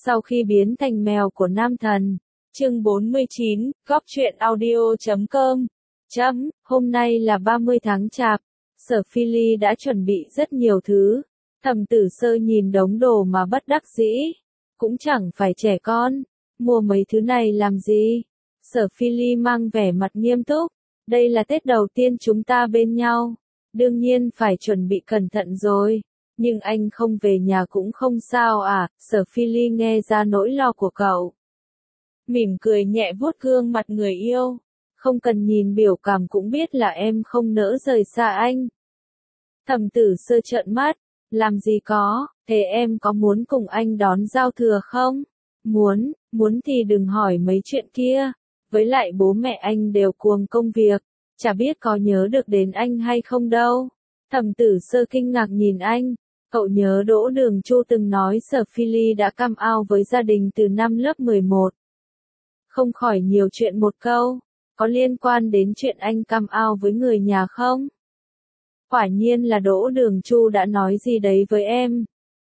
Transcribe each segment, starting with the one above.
Sau khi biến thành mèo của nam thần. Chương 49, Góc truyện audio.com. Hôm nay là 30 tháng Chạp. Sở Phi Ly đã chuẩn bị rất nhiều thứ. Thẩm Tử Sơ nhìn đống đồ mà bất đắc dĩ. Cũng chẳng phải trẻ con. Mua mấy thứ này làm gì? Sở Phi Ly mang vẻ mặt nghiêm túc. Đây là Tết đầu tiên chúng ta bên nhau. Đương nhiên phải chuẩn bị cẩn thận rồi. Nhưng anh không về nhà cũng không sao à? Sở Phi Ly nghe ra nỗi lo của cậu. Mỉm cười nhẹ vuốt gương mặt người yêu. Không cần nhìn biểu cảm cũng biết là em không nỡ rời xa anh. Thẩm Tử Sơ trợn mắt. Làm gì có, thế em có muốn cùng anh đón giao thừa không? Muốn thì đừng hỏi mấy chuyện kia. Với lại bố mẹ anh đều cuồng công việc. Chả biết có nhớ được đến anh hay không đâu. Thẩm Tử Sơ kinh ngạc nhìn anh. Cậu nhớ Đỗ Đường Chu từng nói Sở Phi Ly đã come out với gia đình từ năm lớp 11. Không khỏi nhiều chuyện một câu. Có liên quan đến chuyện anh come out với người nhà không? Quả nhiên là Đỗ Đường Chu đã nói gì đấy với em.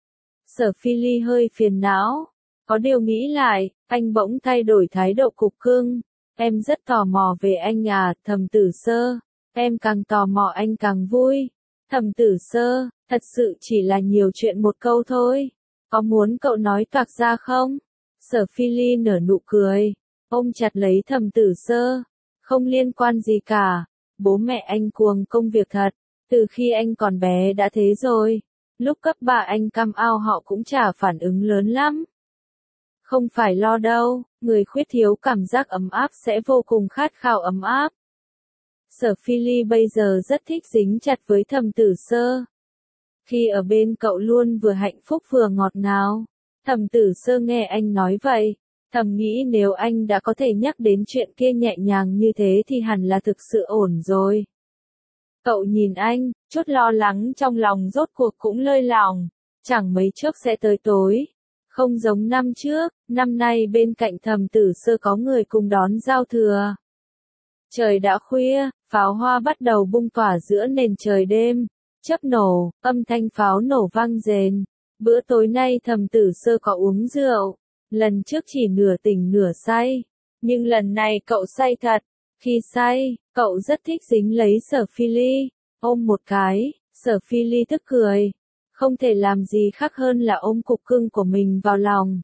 Sở Phi Ly hơi phiền não. Có điều nghĩ lại, anh bỗng thay đổi thái độ cục cưng. Em rất tò mò về anh à, Thẩm Tử Sơ. Em càng tò mò anh càng vui. Thẩm Tử Sơ, thật sự chỉ là nhiều chuyện một câu thôi. Có muốn cậu nói toạc ra không? Sở Phi Ly nở nụ cười. Ôm chặt lấy Thẩm Tử Sơ. Không liên quan gì cả. Bố mẹ anh cuồng công việc thật. Từ khi anh còn bé đã thế rồi. Lúc cấp 3 anh come out họ cũng chả phản ứng lớn lắm. Không phải lo đâu, người khuyết thiếu cảm giác ấm áp sẽ vô cùng khát khao ấm áp. Sở Phi Ly bây giờ rất thích dính chặt với Thẩm Tử Sơ. Khi ở bên cậu luôn vừa hạnh phúc vừa ngọt ngào. Thẩm Tử Sơ nghe anh nói vậy, thầm nghĩ nếu anh đã có thể nhắc đến chuyện kia nhẹ nhàng như thế thì hẳn là thực sự ổn rồi. Cậu nhìn anh, chút lo lắng trong lòng rốt cuộc cũng lơi lỏng. Chẳng mấy chốc sẽ tới tối. Không giống năm trước, năm nay bên cạnh Thẩm Tử Sơ có người cùng đón giao thừa. Trời đã khuya, pháo hoa bắt đầu bung tỏa giữa nền trời đêm. Chớp nổ, âm thanh pháo nổ vang rền. Bữa tối nay Thẩm Tử Sơ có uống rượu. Lần trước chỉ nửa tỉnh nửa say. Nhưng lần này cậu say thật. Khi say, cậu rất thích dính lấy Sở Phi Ly. Ôm một cái, Sở Phi Ly tức cười. Không thể làm gì khác hơn là ôm cục cưng của mình vào lòng.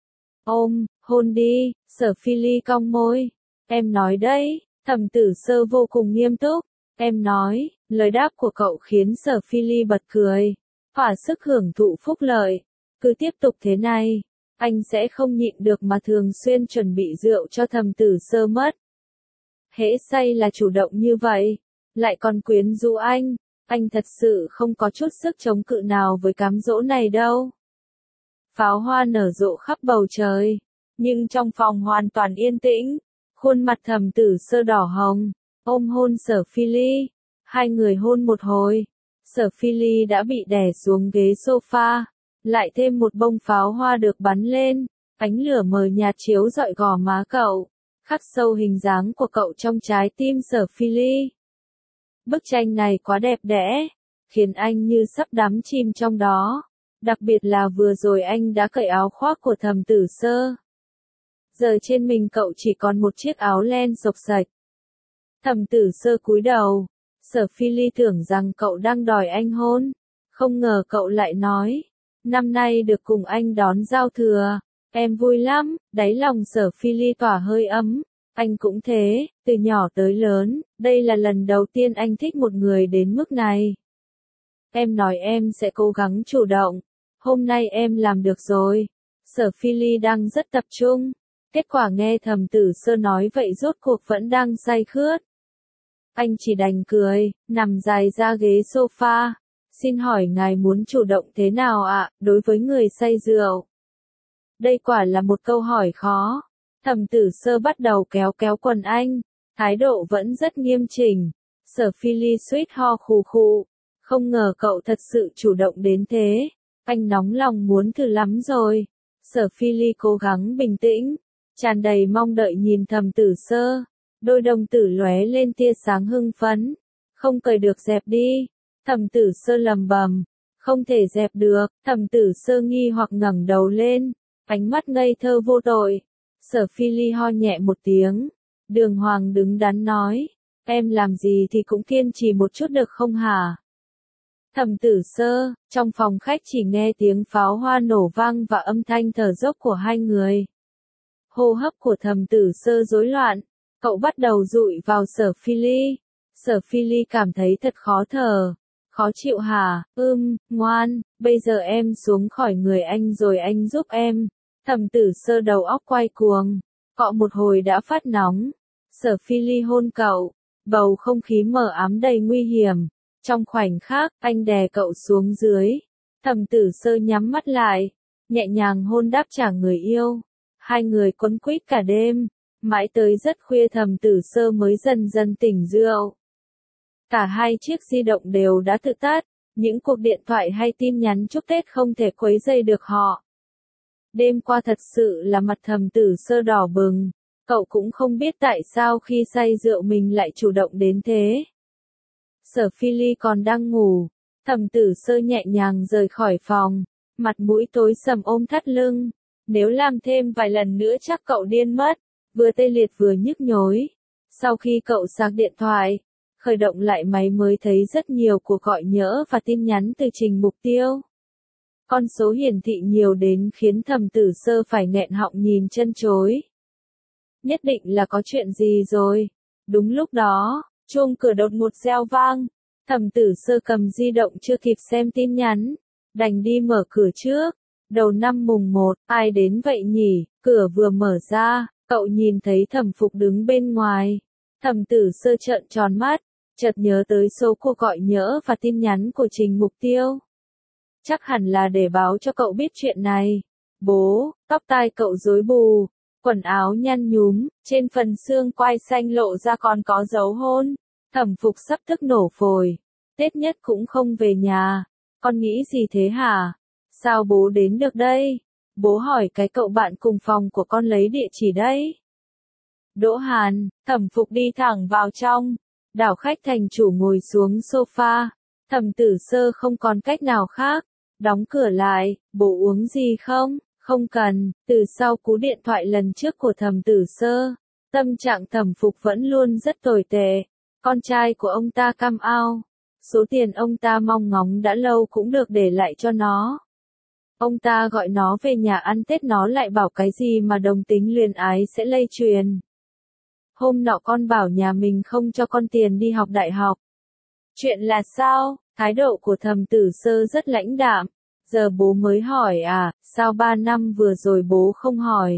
Ôm, hôn đi, Sở Phi Ly cong môi. Em nói đấy, Thẩm Tử Sơ vô cùng nghiêm túc. Em nói, lời đáp của cậu khiến Sở Phi Ly bật cười. Thỏa sức hưởng thụ phúc lợi. Cứ tiếp tục thế này, anh sẽ không nhịn được mà thường xuyên chuẩn bị rượu cho Thẩm Tử Sơ mất. Hễ say là chủ động như vậy, lại còn quyến rũ anh thật sự không có chút sức chống cự nào với cám dỗ này đâu. Pháo hoa nở rộ khắp bầu trời, nhưng trong phòng hoàn toàn yên tĩnh, khuôn mặt Thẩm Tử Sơ đỏ hồng, ôm hôn Sở Phi Ly, hai người hôn một hồi, Sở Phi Ly đã bị đè xuống ghế sofa, lại thêm một bông pháo hoa được bắn lên, ánh lửa mờ nhạt chiếu rọi gò má cậu, khắc sâu hình dáng của cậu trong trái tim Sở Phi Ly. Bức tranh này quá đẹp đẽ, khiến anh như sắp đắm chìm trong đó. Đặc biệt là vừa rồi anh đã cởi áo khoác của Thẩm Tử Sơ. Giờ trên mình cậu chỉ còn một chiếc áo len xộc xạch. Thẩm Tử Sơ cúi đầu. Sở Phi Ly tưởng rằng cậu đang đòi anh hôn. Không ngờ cậu lại nói. Năm nay được cùng anh đón giao thừa. Em vui lắm. Đáy lòng Sở Phi Ly tỏa hơi ấm. Anh cũng thế, từ nhỏ tới lớn, đây là lần đầu tiên anh thích một người đến mức này. Em nói em sẽ cố gắng chủ động. Hôm nay em làm được rồi. Sở Phi Ly đang rất tập trung. Kết quả nghe Thẩm Tử Sơ nói vậy rốt cuộc vẫn đang say khướt. Anh chỉ đành cười, nằm dài ra ghế sofa. Xin hỏi ngài muốn chủ động thế nào ạ, đối với người say rượu? Đây quả là một câu hỏi khó. Thẩm Tử Sơ bắt đầu kéo quần anh, thái độ vẫn rất nghiêm chỉnh. Sở Phi Ly suýt ho khù khụ. Không ngờ cậu thật sự chủ động đến thế. Anh nóng lòng muốn thử lắm rồi. Sở Phi Ly cố gắng bình tĩnh, tràn đầy mong đợi nhìn Thẩm Tử Sơ. Đôi đồng tử lóe lên tia sáng hưng phấn. Không cởi được dẹp đi. Thẩm Tử Sơ lầm bầm. Không thể dẹp được. Thẩm Tử Sơ nghi hoặc ngẩng đầu lên. ánh mắt ngây thơ vô tội. Sở Phi Ly ho nhẹ một tiếng, Đường Hoàng đứng đắn nói, em làm gì thì cũng kiên trì một chút được không hả? Thẩm Tử Sơ, trong phòng khách chỉ nghe tiếng pháo hoa nổ vang và âm thanh thở dốc của hai người. Hô hấp của Thẩm Tử Sơ rối loạn, cậu bắt đầu dụi vào Sở Phi Ly. Sở Phi Ly cảm thấy thật khó thở. Khó chịu hả? Ngoan, bây giờ em xuống khỏi người anh rồi anh giúp em. Thẩm Tử Sơ đầu óc quay cuồng, cọ một hồi đã phát nóng. Sở Phi Ly hôn cậu, bầu không khí mờ ám đầy nguy hiểm. Trong khoảnh khắc, anh đè cậu xuống dưới. Thẩm Tử Sơ nhắm mắt lại, nhẹ nhàng hôn đáp trả người yêu. Hai người quấn quýt cả đêm, mãi tới rất khuya Thẩm Tử Sơ mới dần dần tỉnh rượu. Cả hai chiếc di động đều đã tự tắt, những cuộc điện thoại hay tin nhắn chúc Tết không thể quấy rầy được họ. Đêm qua thật sự là mặt Thẩm Tử Sơ đỏ bừng, cậu cũng không biết tại sao khi say rượu mình lại chủ động đến thế. Sở Phi Ly còn đang ngủ, Thẩm Tử Sơ nhẹ nhàng rời khỏi phòng, mặt mũi tối sầm ôm thắt lưng. Nếu làm thêm vài lần nữa chắc cậu điên mất, vừa tê liệt vừa nhức nhối. Sau khi cậu sạc điện thoại, khởi động lại máy mới thấy rất nhiều cuộc gọi nhỡ và tin nhắn từ Trình Mục Tiêu. Con số hiển thị nhiều đến khiến Thẩm Tử Sơ phải nghẹn họng nhìn chân chối. Nhất định là có chuyện gì rồi. Đúng lúc đó, chuông cửa đột ngột reo vang. Thẩm Tử Sơ cầm di động chưa kịp xem tin nhắn, đành đi mở cửa trước. Đầu năm mùng 1, ai đến vậy nhỉ? Cửa vừa mở ra, cậu nhìn thấy Thẩm Phục đứng bên ngoài. Thẩm Tử Sơ trợn tròn mắt, chợt nhớ tới số cuộc gọi nhỡ và tin nhắn của Trình Mục Tiêu. Chắc hẳn là để báo cho cậu biết chuyện này. Bố, tóc tai cậu rối bù, quần áo nhăn nhúm, trên phần xương quai xanh lộ ra còn có dấu hôn. Thẩm Phục sắp tức nổ phổi. Tết nhất cũng không về nhà. Con nghĩ gì thế hả? Sao bố đến được đây? Bố hỏi cái cậu bạn cùng phòng của con lấy địa chỉ đấy. Đỗ Hàn, Thẩm Phục đi thẳng vào trong. Đảo khách thành chủ ngồi xuống sofa. Thẩm Tử Sơ không còn cách nào khác. Đóng cửa lại, bố uống gì không? Không cần. Từ sau cú điện thoại lần trước của Thẩm Tử Sơ, tâm trạng Thẩm Phục vẫn luôn rất tồi tệ. Con trai của ông ta cam ao. Số tiền ông ta mong ngóng đã lâu cũng được để lại cho nó. Ông ta gọi nó về nhà ăn Tết nó lại bảo cái gì mà đồng tính luyến ái sẽ lây truyền. Hôm nọ con bảo nhà mình không cho con tiền đi học đại học. Chuyện là sao? Thái độ của Thẩm Tử Sơ rất lãnh đạm. Giờ bố mới hỏi à, sao 3 năm vừa rồi bố không hỏi?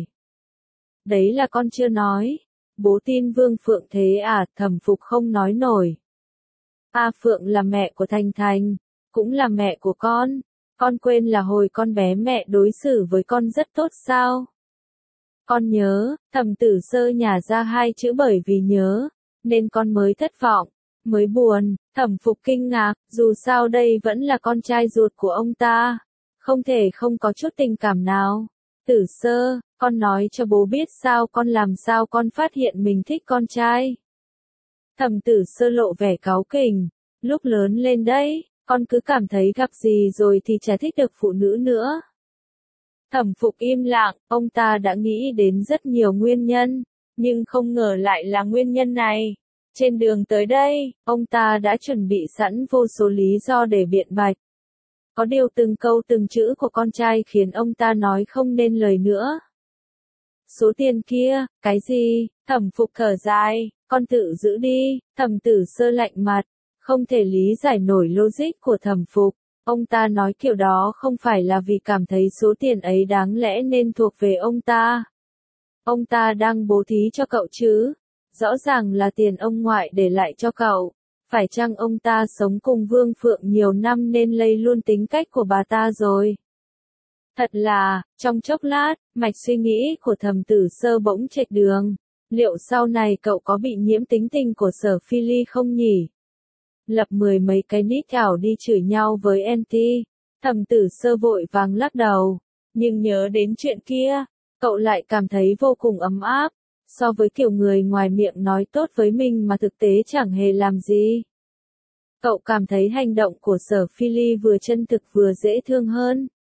Đấy là con chưa nói. Bố tin Vương Phượng thế à? Thẩm Phục không nói nổi. A Phượng là mẹ của Thành Thành, cũng là mẹ của con. Con quên là hồi con bé mẹ đối xử với con rất tốt sao? Con nhớ. Thẩm Tử Sơ nhả ra hai chữ bởi vì nhớ, nên con mới thất vọng, mới buồn. Thẩm Phục kinh ngạc, dù sao đây vẫn là con trai ruột của ông ta, không thể không có chút tình cảm nào. Tử Sơ, con nói cho bố biết sao làm sao con phát hiện mình thích con trai. Thẩm Tử Sơ lộ vẻ cáu kỉnh, lúc lớn lên đấy, con cứ cảm thấy gặp gì rồi thì chả thích được phụ nữ nữa. Thẩm Phục im lặng, ông ta đã nghĩ đến rất nhiều nguyên nhân, nhưng không ngờ lại là nguyên nhân này. Trên đường tới đây, ông ta đã chuẩn bị sẵn vô số lý do để biện bạch. Có điều từng câu từng chữ của con trai khiến ông ta nói không nên lời nữa. Số tiền kia, cái gì? Thẩm Phục thở dài, con tự giữ đi. Thẩm Tử Sơ lạnh mặt, không thể lý giải nổi logic của Thẩm Phục. Ông ta nói kiểu đó không phải là vì cảm thấy số tiền ấy đáng lẽ nên thuộc về ông ta. Ông ta đang bố thí cho cậu chứ. Rõ ràng là tiền ông ngoại để lại cho cậu. Phải chăng ông ta sống cùng Vương Phượng nhiều năm nên lây luôn tính cách của bà ta rồi? Thật là, trong chốc lát, mạch suy nghĩ của Thẩm Tử Sơ bỗng chệch đường. Liệu sau này cậu có bị nhiễm tính tình của Sở Phi Ly không nhỉ? Lập 10 mấy cái nick ảo đi chửi nhau với NT. Thẩm Tử Sơ vội vàng lắc đầu. Nhưng nhớ đến chuyện kia, cậu lại cảm thấy vô cùng ấm áp. So với kiểu người ngoài miệng nói tốt với mình mà thực tế chẳng hề làm gì. Cậu cảm thấy hành động của Sở Phi Ly vừa chân thực vừa dễ thương hơn.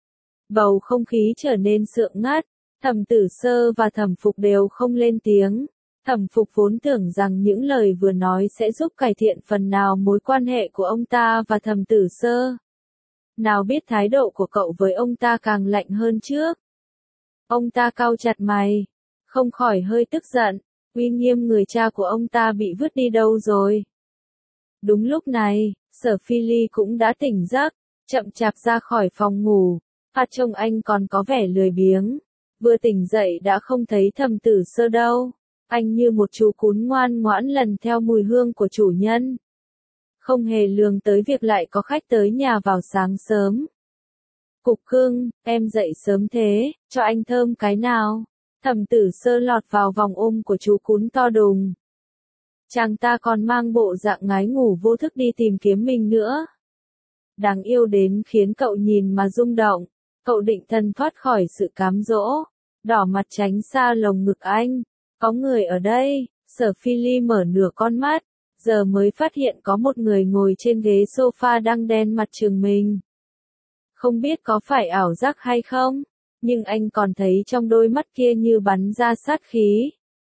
Bầu không khí trở nên sượng ngắt, Thẩm Tử Sơ và Thẩm Phục đều không lên tiếng. Thẩm Phục vốn tưởng rằng những lời vừa nói sẽ giúp cải thiện phần nào mối quan hệ của ông ta và Thẩm Tử Sơ. Nào biết thái độ của cậu với ông ta càng lạnh hơn trước. Ông ta cau chặt mày, không khỏi hơi tức giận, uy nghiêm người cha của ông ta bị vứt đi đâu rồi. Đúng lúc này, Sở Phi Ly cũng đã tỉnh giấc, chậm chạp ra khỏi phòng ngủ, mặt trông anh còn có vẻ lười biếng. Vừa tỉnh dậy đã không thấy Thẩm Tử Sơ đâu, anh như một chú cún ngoan ngoãn lần theo mùi hương của chủ nhân. Không hề lường tới việc lại có khách tới nhà vào sáng sớm. Cục cưng, em dậy sớm thế, cho anh thơm cái nào. Thẩm Tử Sơ lọt vào vòng ôm của chú cún to đùng. Chàng ta còn mang bộ dạng ngái ngủ vô thức đi tìm kiếm mình nữa. Đáng yêu đến khiến cậu nhìn mà rung động. Cậu định thân thoát khỏi sự cám dỗ, đỏ mặt tránh xa lồng ngực anh. Có người ở đây. Sở Phi Ly mở nửa con mắt, giờ mới phát hiện có một người ngồi trên ghế sofa đang đen mặt trừng mình. Không biết có phải ảo giác hay không, nhưng anh còn thấy trong đôi mắt kia như bắn ra sát khí.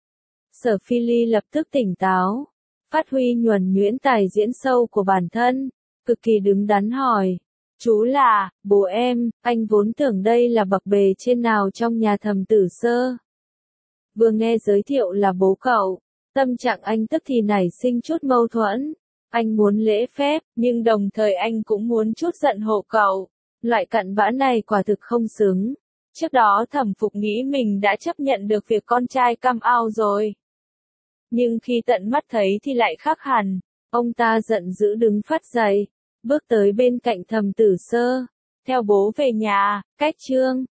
Sở Phi Ly lập tức tỉnh táo, phát huy nhuần nhuyễn tài diễn sâu của bản thân, cực kỳ đứng đắn hỏi. Chú là, bố em, anh vốn tưởng đây là bậc bề trên nào trong nhà Thẩm Tử Sơ. Vừa nghe giới thiệu là bố cậu, tâm trạng anh tức thì nảy sinh chút mâu thuẫn. Anh muốn lễ phép, nhưng đồng thời anh cũng muốn chút giận hộ cậu. Loại cặn bã này quả thực không xứng. Trước đó Thẩm Phục nghĩ mình đã chấp nhận được việc con trai come out rồi. Nhưng khi tận mắt thấy thì lại khác hẳn. Ông ta giận dữ đứng phát dậy, bước tới bên cạnh Thẩm Tử Sơ. Theo bố về nhà, cách Trương.